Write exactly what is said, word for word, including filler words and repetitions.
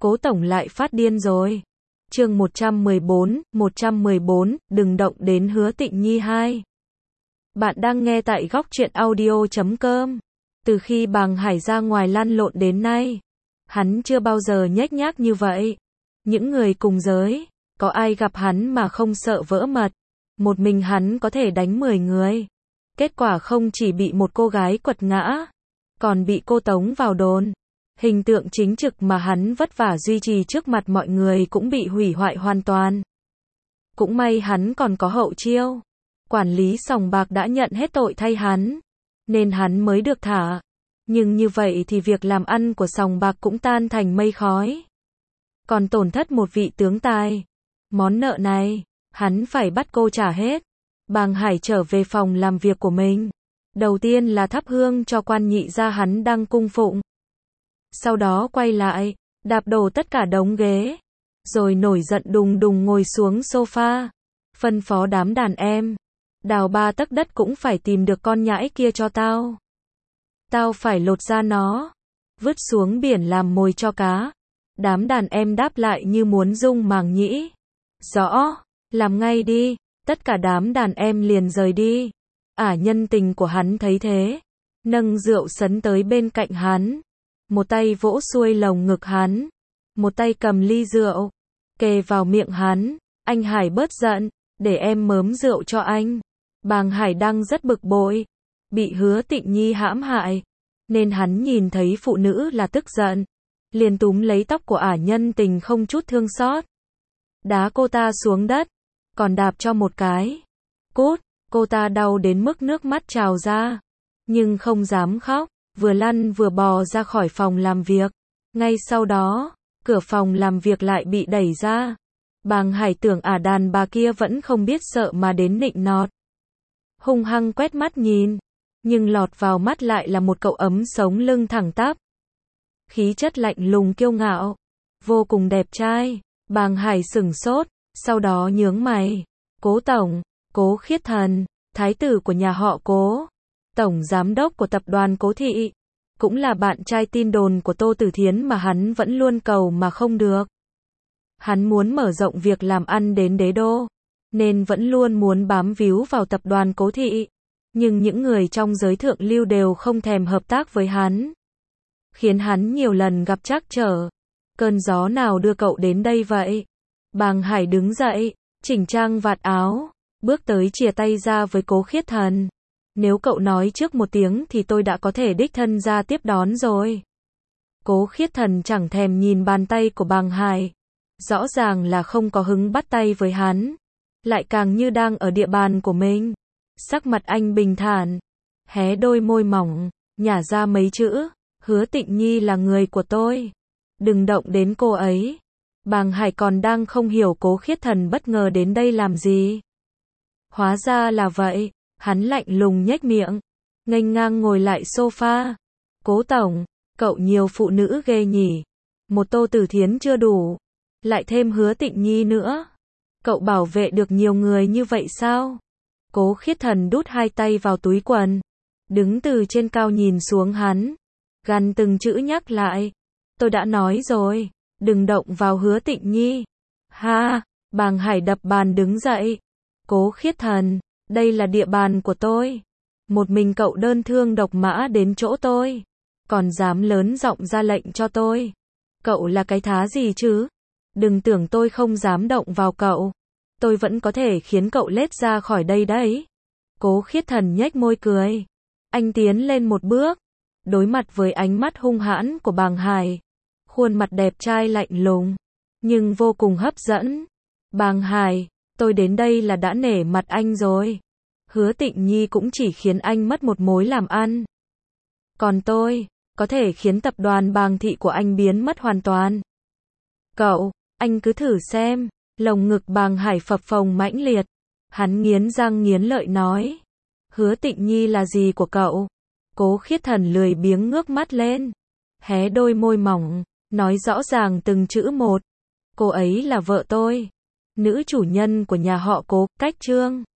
Cố tổng lại phát điên rồi. Chương một trăm mười bốn, một trăm mười bốn, đừng động đến Hứa Tịnh Nhi hai. Bạn đang nghe tại góc truyện audio chấm com. Từ khi Bàng Hải ra ngoài lăn lộn đến nay, hắn chưa bao giờ nhếch nhác như vậy. Những người cùng giới, có ai gặp hắn mà không sợ vỡ mật. Một mình hắn có thể đánh mười người. Kết quả không chỉ bị một cô gái quật ngã, còn bị cô tống vào đồn. Hình tượng chính trực mà hắn vất vả duy trì trước mặt mọi người cũng bị hủy hoại hoàn toàn. Cũng may hắn còn có hậu chiêu. Quản lý sòng bạc đã nhận hết tội thay hắn, nên hắn mới được thả. Nhưng như vậy thì việc làm ăn của sòng bạc cũng tan thành mây khói. Còn tổn thất một vị tướng tài. Món nợ này, hắn phải bắt cô trả hết. Bàng Hải trở về phòng làm việc của mình. Đầu tiên là thắp hương cho quan nhị gia hắn đang cung phụng. Sau đó quay lại, đạp đổ tất cả đống ghế. Rồi nổi giận đùng đùng ngồi xuống sofa. Phân phó đám đàn em. Đào ba tấc đất cũng phải tìm được con nhãi kia cho tao. Tao phải lột ra nó. Vứt xuống biển làm mồi cho cá. Đám đàn em đáp lại như muốn rung màng nhĩ. Rõ, làm ngay đi. Tất cả đám đàn em liền rời đi. Ả nhân tình của hắn thấy thế, nâng rượu sấn tới bên cạnh hắn. Một tay vỗ xuôi lồng ngực hắn. Một tay cầm ly rượu, kề vào miệng hắn. Anh Hải bớt giận, để em mớm rượu cho anh. Bàng Hải đang rất bực bội. Bị Hứa Tịnh Nhi hãm hại. Nên hắn nhìn thấy phụ nữ là tức giận. Liền túm lấy tóc của Ả nhân tình không chút thương xót. Đá cô ta xuống đất. Còn đạp cho một cái. Cút, cô ta đau đến mức nước mắt trào ra. Nhưng không dám khóc. Vừa lăn vừa bò ra khỏi phòng làm việc. Ngay sau đó, cửa phòng làm việc lại bị đẩy ra. Bàng Hải tưởng Ả đàn bà kia vẫn không biết sợ mà đến nịnh nọt. Hung hăng quét mắt nhìn. Nhưng lọt vào mắt lại là một cậu ấm sống lưng thẳng tắp. Khí chất lạnh lùng kiêu ngạo. Vô cùng đẹp trai. Bàng Hải sửng sốt. Sau đó nhướng mày. Cố tổng, Cố Khiết Thần, thái tử của nhà họ Cố. Tổng giám đốc của tập đoàn Cố Thị. Cũng là bạn trai tin đồn của Tô Tử Thiến mà hắn vẫn luôn cầu mà không được. Hắn muốn mở rộng việc làm ăn đến đế đô. Nên vẫn luôn muốn bám víu vào tập đoàn Cố Thị. Nhưng những người trong giới thượng lưu đều không thèm hợp tác với hắn. Khiến hắn nhiều lần gặp trắc trở. Cơn gió nào đưa cậu đến đây vậy? Bàng Hải đứng dậy, chỉnh trang vạt áo, bước tới chìa tay ra với Cố Khiết Thần. Nếu cậu nói trước một tiếng thì tôi đã có thể đích thân ra tiếp đón rồi. Cố Khiết Thần chẳng thèm nhìn bàn tay của Bàng Hải. Rõ ràng là không có hứng bắt tay với hắn. Lại càng như đang ở địa bàn của mình. Sắc mặt anh bình thản. Hé đôi môi mỏng, nhả ra mấy chữ. Hứa Tịnh Nhi là người của tôi. Đừng động đến cô ấy. Bàng Hải còn đang không hiểu Cố Khiết Thần bất ngờ đến đây làm gì. Hóa ra là vậy. Hắn lạnh lùng nhếch miệng. Nghênh ngang ngồi lại sofa. Cố tổng, cậu nhiều phụ nữ ghê nhỉ. Một Tô Tử Thiến chưa đủ. Lại thêm Hứa Tịnh Nhi nữa. Cậu bảo vệ được nhiều người như vậy sao? Cố Khiết Thần đút hai tay vào túi quần. Đứng từ trên cao nhìn xuống hắn. Gằn từng chữ nhắc lại. Tôi đã nói rồi. Đừng động vào Hứa Tịnh Nhi. Ha, Bàng Hải đập bàn đứng dậy. Cố Khiết Thần, đây là địa bàn của tôi. Một mình cậu đơn thương độc mã đến chỗ tôi. Còn dám lớn giọng ra lệnh cho tôi. Cậu là cái thá gì chứ? Đừng tưởng tôi không dám động vào cậu. Tôi vẫn có thể khiến cậu lết ra khỏi đây đấy. Cố Khiết Thần nhếch môi cười. Anh tiến lên một bước. Đối mặt với ánh mắt hung hãn của Bàng Hải. Khuôn mặt đẹp trai lạnh lùng. Nhưng vô cùng hấp dẫn. Bàng Hải, tôi đến đây là đã nể mặt anh rồi. Hứa Tịnh Nhi cũng chỉ khiến anh mất một mối làm ăn. Còn tôi, có thể khiến tập đoàn Bàng Thị của anh biến mất hoàn toàn. Cậu, anh cứ thử xem. Lồng ngực Bàng Hải phập phồng mãnh liệt. Hắn nghiến răng nghiến lợi nói. Hứa Tịnh Nhi là gì của cậu? Cố Khiết Thần lười biếng ngước mắt lên. Hé đôi môi mỏng. Nói rõ ràng từng chữ một. Cô ấy là vợ tôi. Nữ chủ nhân của nhà họ Cố, Cách Trương.